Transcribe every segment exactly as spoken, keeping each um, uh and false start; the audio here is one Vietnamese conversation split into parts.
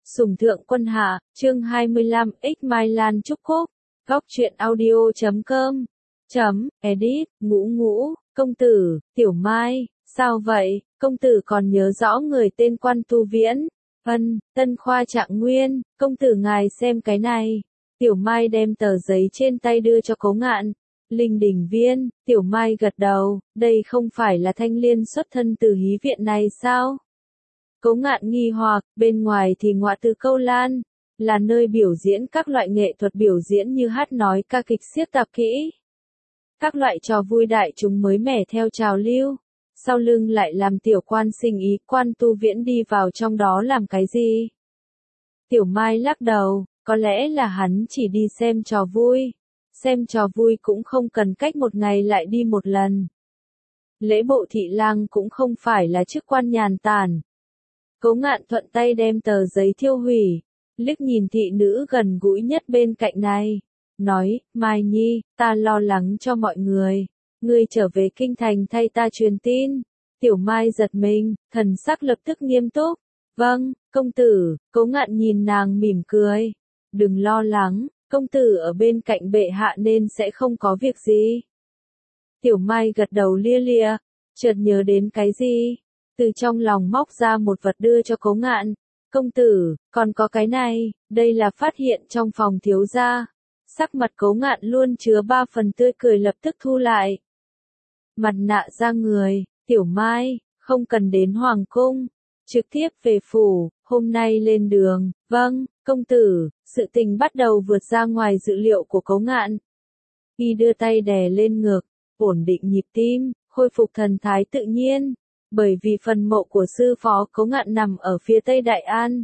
Sủng thượng quân hạ, chương hai mươi lăm, X Mai Lan Trúc Cúc, góc truyện audio chấm com, chấm, edit, ngũ ngũ, công tử, tiểu mai, sao vậy, công tử còn nhớ rõ người tên Quan Tu Viễn, ân, tân khoa trạng nguyên, công tử ngài xem cái này, tiểu mai đem tờ giấy trên tay đưa cho Cố Ngạn. Linh Đình Viên, tiểu mai gật đầu, đây không phải là Thanh Liên xuất thân từ hí viện này sao? Cố Ngạn nghi hoặc, bên ngoài thì Ngọa Từ Câu Lan, là nơi biểu diễn các loại nghệ thuật biểu diễn như hát nói ca kịch xiếc tạp kỹ. Các loại trò vui đại chúng mới mẻ theo trào lưu, sau lưng lại làm tiểu quan sinh ý Quan Tu Viễn đi vào trong đó làm cái gì? Tiểu Mai lắc đầu, có lẽ là hắn chỉ đi xem trò vui, xem trò vui cũng không cần cách một ngày lại đi một lần. Lễ bộ thị lang cũng không phải là chức quan nhàn tản. Cố Ngạn thuận tay đem tờ giấy thiêu hủy, liếc nhìn thị nữ gần gũi nhất bên cạnh này, nói, Mai Nhi, ta lo lắng cho mọi người, ngươi trở về kinh thành thay ta truyền tin. Tiểu Mai giật mình, thần sắc lập tức nghiêm túc, vâng, công tử. Cố Ngạn nhìn nàng mỉm cười, đừng lo lắng, công tử ở bên cạnh bệ hạ nên sẽ không có việc gì. Tiểu Mai gật đầu lia lịa, chợt nhớ đến cái gì, từ trong lòng móc ra một vật đưa cho Cố Ngạn. Công tử, còn có cái này, đây là phát hiện trong phòng thiếu gia. Sắc mặt Cố Ngạn luôn chứa ba phần tươi cười lập tức thu lại. Mặt nạ ra người, Tiểu Mai, không cần đến hoàng cung, trực tiếp về phủ, hôm nay lên đường. Vâng, công tử. Sự tình bắt đầu vượt ra ngoài dự liệu của Cố Ngạn. Y đưa tay đè lên ngực, ổn định nhịp tim, khôi phục thần thái tự nhiên. Bởi vì phần mộ của sư phó Cố Ngạn nằm ở phía tây Đại An,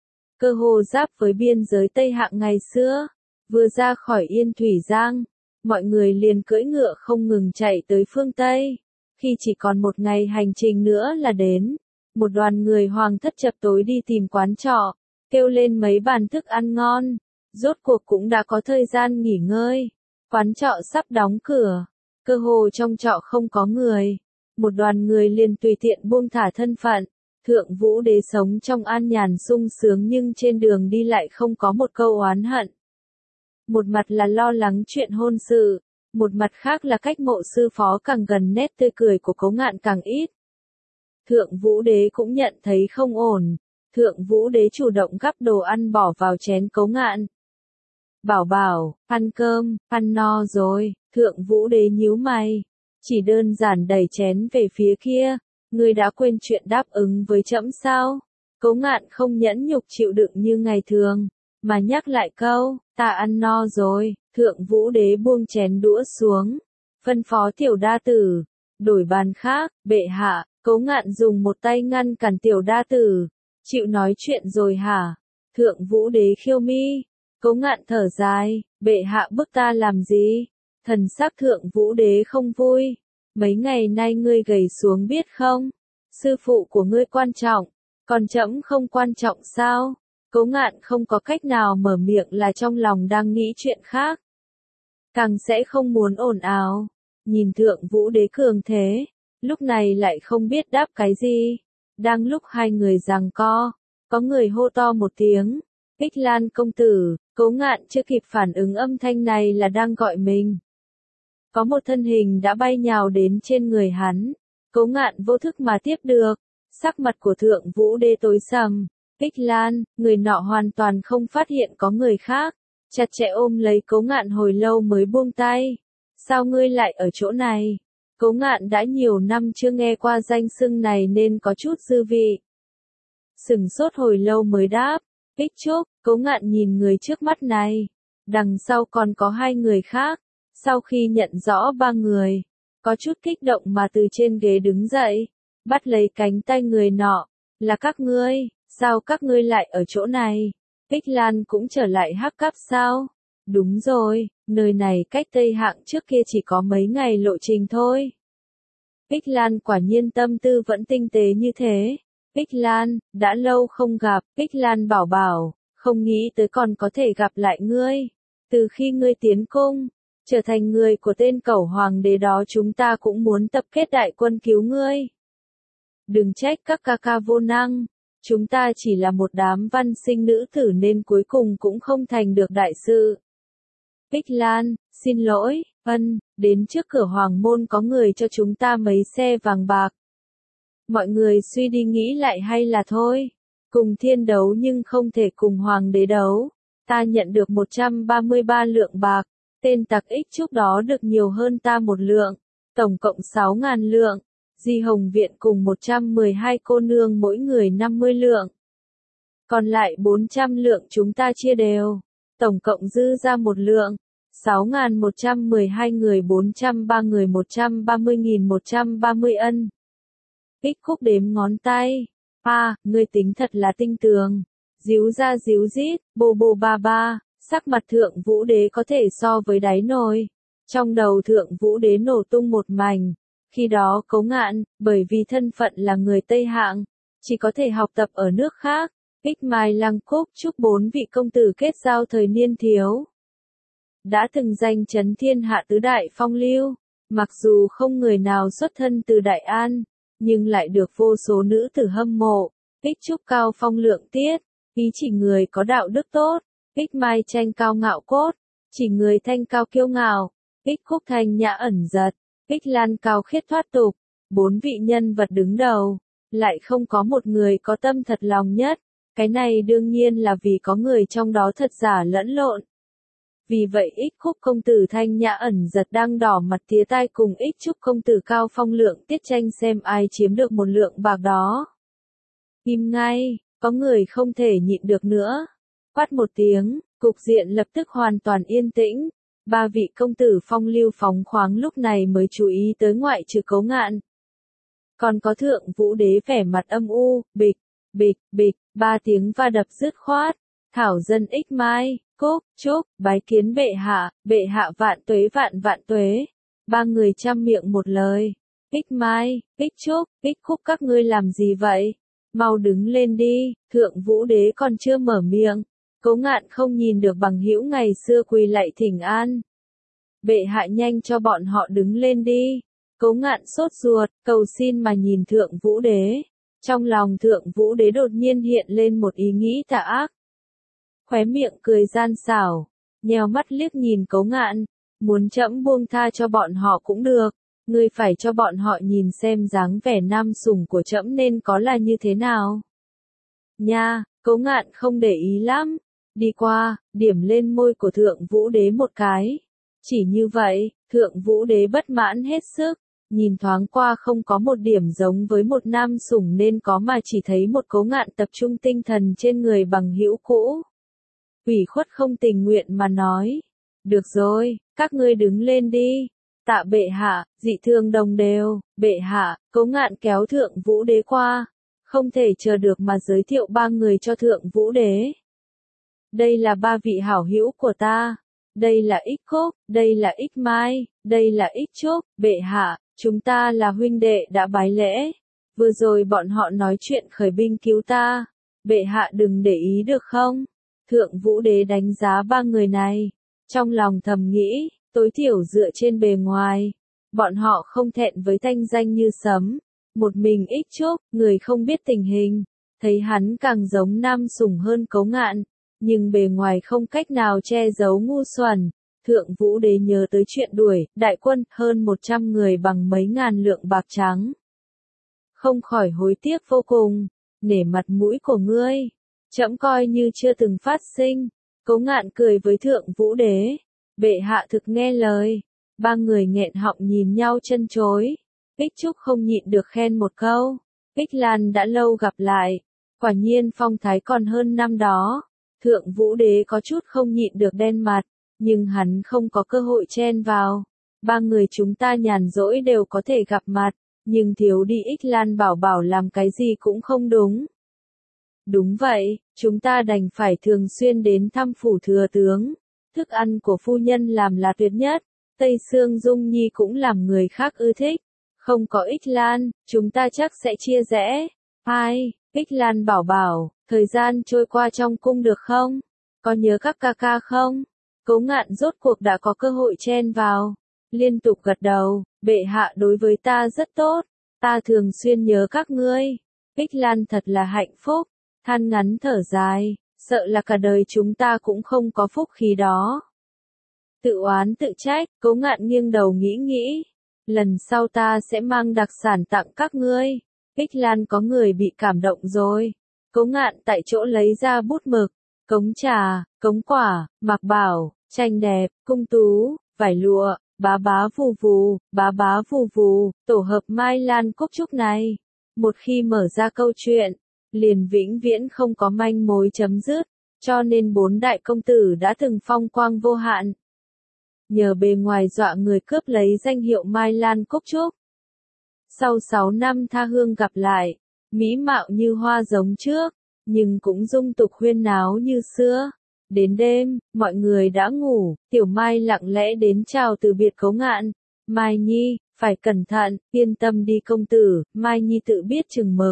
cơ hồ giáp với biên giới Tây Hạng ngày xưa. Vừa ra khỏi Yên Thủy Giang, mọi người liền cưỡi ngựa không ngừng chạy tới phương Tây. Khi chỉ còn một ngày hành trình nữa là đến, một đoàn người hoàng thất chập tối đi tìm quán trọ, kêu lên mấy bàn thức ăn ngon. Rốt cuộc cũng đã có thời gian nghỉ ngơi. Quán trọ sắp đóng cửa, cơ hồ trong trọ không có người. Một đoàn người liền tùy tiện buông thả thân phận. Thượng Vũ Đế sống trong an nhàn sung sướng nhưng trên đường đi lại không có một câu oán hận. Một mặt là lo lắng chuyện hôn sự, một mặt khác là cách mộ sư phó càng gần nét tươi cười của Cố Ngạn càng ít. Thượng Vũ Đế cũng nhận thấy không ổn. Thượng Vũ Đế chủ động gắp đồ ăn bỏ vào chén Cố Ngạn. Bảo bảo, ăn cơm, ăn no rồi. Thượng Vũ Đế nhíu mày, chỉ đơn giản đẩy chén về phía kia. Ngươi đã quên chuyện đáp ứng với trẫm sao? Cố Ngạn không nhẫn nhục chịu đựng như ngày thường, mà nhắc lại câu, ta ăn no rồi. Thượng Vũ Đế buông chén đũa xuống, phân phó tiểu đa tử, đổi bàn khác. Bệ hạ. Cố Ngạn dùng một tay ngăn cản tiểu đa tử, chịu nói chuyện rồi hả? Thượng Vũ Đế khiêu mi. Cố Ngạn thở dài, bệ hạ bức ta làm gì? Thần sắc Thượng Vũ Đế không vui. Mấy ngày nay ngươi gầy xuống biết không? Sư phụ của ngươi quan trọng, còn trẫm không quan trọng sao? Cố Ngạn không có cách nào mở miệng là trong lòng đang nghĩ chuyện khác. Càng sẽ không muốn ồn ào. Nhìn Thượng Vũ Đế cường thế, lúc này lại không biết đáp cái gì. Đang lúc hai người giằng co, có người hô to một tiếng, Ích Lan công tử. Cố Ngạn chưa kịp phản ứng âm thanh này là đang gọi mình. Có một thân hình đã bay nhào đến trên người hắn. Cố Ngạn vô thức mà tiếp được. Sắc mặt của Thượng Vũ Đế tối sầm. Ích Lan, người nọ hoàn toàn không phát hiện có người khác. Chặt chẽ ôm lấy Cố Ngạn hồi lâu mới buông tay. Sao ngươi lại ở chỗ này? Cố Ngạn đã nhiều năm chưa nghe qua danh xưng này nên có chút dư vị. Sửng sốt hồi lâu mới đáp. Ích Trúc. Cố Ngạn nhìn người trước mắt này. Đằng sau còn có hai người khác. Sau khi nhận rõ ba người, có chút kích động mà từ trên ghế đứng dậy, bắt lấy cánh tay người nọ. Là các ngươi, sao các ngươi lại ở chỗ này? Ích Lan cũng trở lại Hắc Cáp sao? Đúng rồi, nơi này cách Tây Hạng trước kia chỉ có mấy ngày lộ trình thôi. Ích Lan quả nhiên tâm tư vẫn tinh tế như thế. Ích Lan, đã lâu không gặp. Ích Lan bảo bảo, không nghĩ tới còn có thể gặp lại ngươi. Từ khi ngươi tiến cung, trở thành người của tên cẩu hoàng đế đó chúng ta cũng muốn tập kết đại quân cứu ngươi. Đừng trách các ca ca vô năng. Chúng ta chỉ là một đám văn sinh nữ tử nên cuối cùng cũng không thành được đại sự. Bích Lan, xin lỗi, ân, đến trước cửa hoàng môn có người cho chúng ta mấy xe vàng bạc. Mọi người suy đi nghĩ lại hay là thôi. Cùng thiên đấu nhưng không thể cùng hoàng đế đấu. Ta nhận được một trăm ba mươi ba lượng bạc. Tên tặc ích trước đó được nhiều hơn ta một lượng. Tổng cộng sáu ngàn lượng. Di Hồng Viện cùng một trăm mười hai cô nương mỗi người năm mươi lượng. Còn lại bốn trăm lượng chúng ta chia đều. Tổng cộng dư ra một lượng. sáu nghìn một trăm mười hai người bốn trăm ba người một trăm ba mươi nghìn một trăm ba mươi ân. Ích Khúc đếm ngón tay. À, ngươi tính thật là tinh tường. Díu ra díu dít, bô bô ba ba, sắc mặt thượng vũ đế có thể so với đáy nồi. Trong đầu thượng vũ đế nổ tung một mảnh. Khi đó Cấu Ngạn, bởi vì thân phận là người Tây Hạng, chỉ có thể học tập ở nước khác. Ích Mai Lăng Cúc chúc bốn vị công tử kết giao thời niên thiếu. Đã từng danh chấn thiên hạ tứ đại phong lưu, mặc dù không người nào xuất thân từ Đại An, nhưng lại được vô số nữ tử hâm mộ. Ích Trúc cao phong lượng tiết, ý chỉ người có đạo đức tốt. Ích Mai Tranh cao ngạo cốt, chỉ người thanh cao kiêu ngạo. Ích Khúc thanh nhã ẩn giật, Ích Lan cao khiết thoát tục. Bốn vị nhân vật đứng đầu, lại không có một người có tâm thật lòng nhất. Cái này đương nhiên là vì có người trong đó thật giả lẫn lộn. Vì vậy Ích Khúc công tử thanh nhã ẩn giật đang đỏ mặt tía tai cùng Ích Trúc công tử cao phong lượng tiết tranh xem ai chiếm được một lượng bạc đó. Im ngay, có người không thể nhịn được nữa. Quát một tiếng, cục diện lập tức hoàn toàn yên tĩnh. Ba vị công tử phong lưu phóng khoáng lúc này mới chú ý tới ngoại trừ Cấu Ngạn. Còn có thượng vũ đế vẻ mặt âm u, bịch, bịch, bịch, ba tiếng va đập dứt khoát. Thảo dân Ích Mai, Cúc, Trúc, bái kiến bệ hạ, bệ hạ vạn tuế vạn vạn tuế. Ba người chăm miệng một lời. Ích Mai, Ích Trúc, Ích Khúc các ngươi làm gì vậy? Mau đứng lên đi, thượng vũ đế còn chưa mở miệng. Cấu Ngạn không nhìn được bằng hữu ngày xưa quỳ lạy thỉnh an. Bệ hạ nhanh cho bọn họ đứng lên đi. Cấu Ngạn sốt ruột, cầu xin mà nhìn thượng vũ đế. Trong lòng thượng vũ đế đột nhiên hiện lên một ý nghĩ tà ác. Khóe miệng cười gian xảo, nheo mắt liếc nhìn Cấu Ngạn, muốn trẫm buông tha cho bọn họ cũng được, ngươi phải cho bọn họ nhìn xem dáng vẻ nam sủng của trẫm nên có là như thế nào. Nha, Cấu Ngạn không để ý lắm, đi qua, điểm lên môi của thượng vũ đế một cái. Chỉ như vậy, thượng vũ đế bất mãn hết sức, nhìn thoáng qua không có một điểm giống với một nam sủng nên có mà chỉ thấy một Cấu Ngạn tập trung tinh thần trên người bằng hữu cũ. Ủy khuất không tình nguyện mà nói. Được rồi, các ngươi đứng lên đi. Tạ bệ hạ, dị thường đồng đều, bệ hạ, Cấu Ngạn kéo thượng vũ đế qua. Không thể chờ được mà giới thiệu ba người cho thượng vũ đế. Đây là ba vị hảo hữu của ta. Đây là Ích Khúc, đây là Ích Mai, đây là Ích Trúc, bệ hạ, chúng ta là huynh đệ đã bái lễ. Vừa rồi bọn họ nói chuyện khởi binh cứu ta. Bệ hạ đừng để ý được không? Thượng vũ đế đánh giá ba người này. Trong lòng thầm nghĩ, tối thiểu dựa trên bề ngoài. Bọn họ không thẹn với thanh danh như sấm. Một mình Ích Trúc, người không biết tình hình. Thấy hắn càng giống nam sủng hơn Cấu Ngạn. Nhưng bề ngoài không cách nào che giấu ngu xuẩn. Thượng vũ đế nhớ tới chuyện đuổi, đại quân, hơn một trăm người bằng mấy ngàn lượng bạc trắng. Không khỏi hối tiếc vô cùng, nể mặt mũi của ngươi. Trẫm coi như chưa từng phát sinh. Cấu Ngạn cười với thượng vũ đế. Bệ hạ thực nghe lời. Ba người nghẹn họng nhìn nhau chân chối. Ích Trúc không nhịn được khen một câu. Ích Lan đã lâu gặp lại. Quả nhiên phong thái còn hơn năm đó. Thượng vũ đế có chút không nhịn được đen mặt. Nhưng hắn không có cơ hội chen vào. Ba người chúng ta nhàn rỗi đều có thể gặp mặt. Nhưng thiếu đi Ích Lan bảo bảo làm cái gì cũng không đúng. Đúng vậy, chúng ta đành phải thường xuyên đến thăm phủ thừa tướng. Thức ăn của phu nhân làm là tuyệt nhất. Tây Sương Dung Nhi cũng làm người khác ưa thích. Không có Ích Lan, chúng ta chắc sẽ chia rẽ. Ai, Ích Lan bảo bảo, thời gian trôi qua trong cung được không? Có nhớ các ca ca không? Cấu Ngạn rốt cuộc đã có cơ hội chen vào. Liên tục gật đầu, bệ hạ đối với ta rất tốt. Ta thường xuyên nhớ các ngươi. Ích Lan thật là hạnh phúc, than ngắn thở dài, sợ là cả đời chúng ta cũng không có phúc khí đó. Tự oán tự trách, Cố Ngạn nghiêng đầu nghĩ nghĩ, lần sau ta sẽ mang đặc sản tặng các ngươi. Ích Lan có người bị cảm động rồi. Cố Ngạn tại chỗ lấy ra bút mực, cống trà, cống quả, mạc bảo, tranh đẹp, cung tú, vải lụa, bá bá vù vù, bá bá vù vù, tổ hợp Mai Lan Cúc Trúc này. Một khi mở ra câu chuyện, liền vĩnh viễn không có manh mối chấm dứt, cho nên bốn đại công tử đã từng phong quang vô hạn. Nhờ bề ngoài dọa người cướp lấy danh hiệu Mai Lan Cúc Trúc. Sau sáu năm tha hương gặp lại, mỹ mạo như hoa giống trước, nhưng cũng dung tục huyên náo như xưa. Đến đêm, mọi người đã ngủ, Tiểu Mai lặng lẽ đến chào từ biệt Cố Ngạn. Mai Nhi, phải cẩn thận, yên tâm đi công tử, Mai Nhi tự biết chừng mực.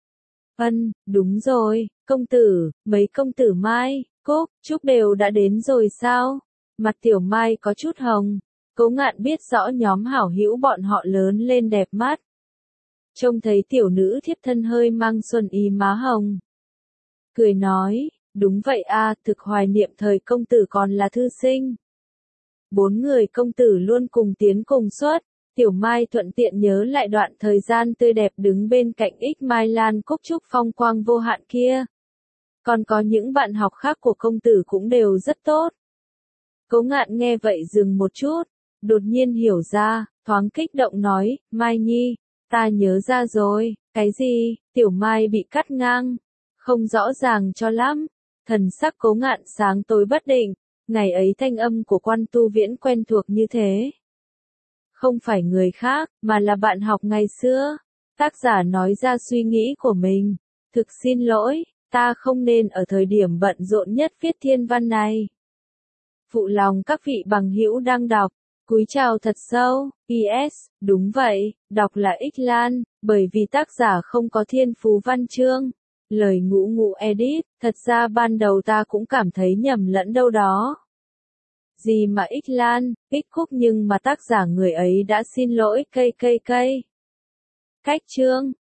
Ân, đúng rồi, công tử, mấy công tử Mai, Cúc, Trúc đều đã đến rồi sao? Mặt Tiểu Mai có chút hồng. Cố Ngạn biết rõ nhóm hảo hữu bọn họ lớn lên đẹp mắt. Trông thấy tiểu nữ thiếp thân hơi mang xuân ý má hồng. Cười nói, đúng vậy a, thực hoài niệm thời công tử còn là thư sinh. Bốn người công tử luôn cùng tiến cùng xuất, Tiểu Mai thuận tiện nhớ lại đoạn thời gian tươi đẹp đứng bên cạnh Ích Mai Lan Cúc Trúc phong quang vô hạn kia. Còn có những bạn học khác của công tử cũng đều rất tốt. Cố Ngạn nghe vậy dừng một chút, đột nhiên hiểu ra, thoáng kích động nói, Mai Nhi, ta nhớ ra rồi, cái gì? Tiểu Mai bị cắt ngang, không rõ ràng cho lắm. Thần sắc Cố Ngạn sáng tối bất định, ngày ấy thanh âm của Quan Tu Viễn quen thuộc như thế. Không phải người khác, mà là bạn học ngày xưa. Tác giả nói ra suy nghĩ của mình. Thực xin lỗi, ta không nên ở thời điểm bận rộn nhất viết thiên văn này. Phụ lòng các vị bằng hữu đang đọc. Cúi chào thật sâu. pê ét, đúng vậy, đọc là Ích Lan, bởi vì tác giả không có thiên phú văn chương. Lời ngũ ngụ edit, thật ra ban đầu ta cũng cảm thấy nhầm lẫn đâu đó. Gì mà Ích Lan, Ích Cúc nhưng mà tác giả người ấy đã xin lỗi cây cây cây. Cách chương.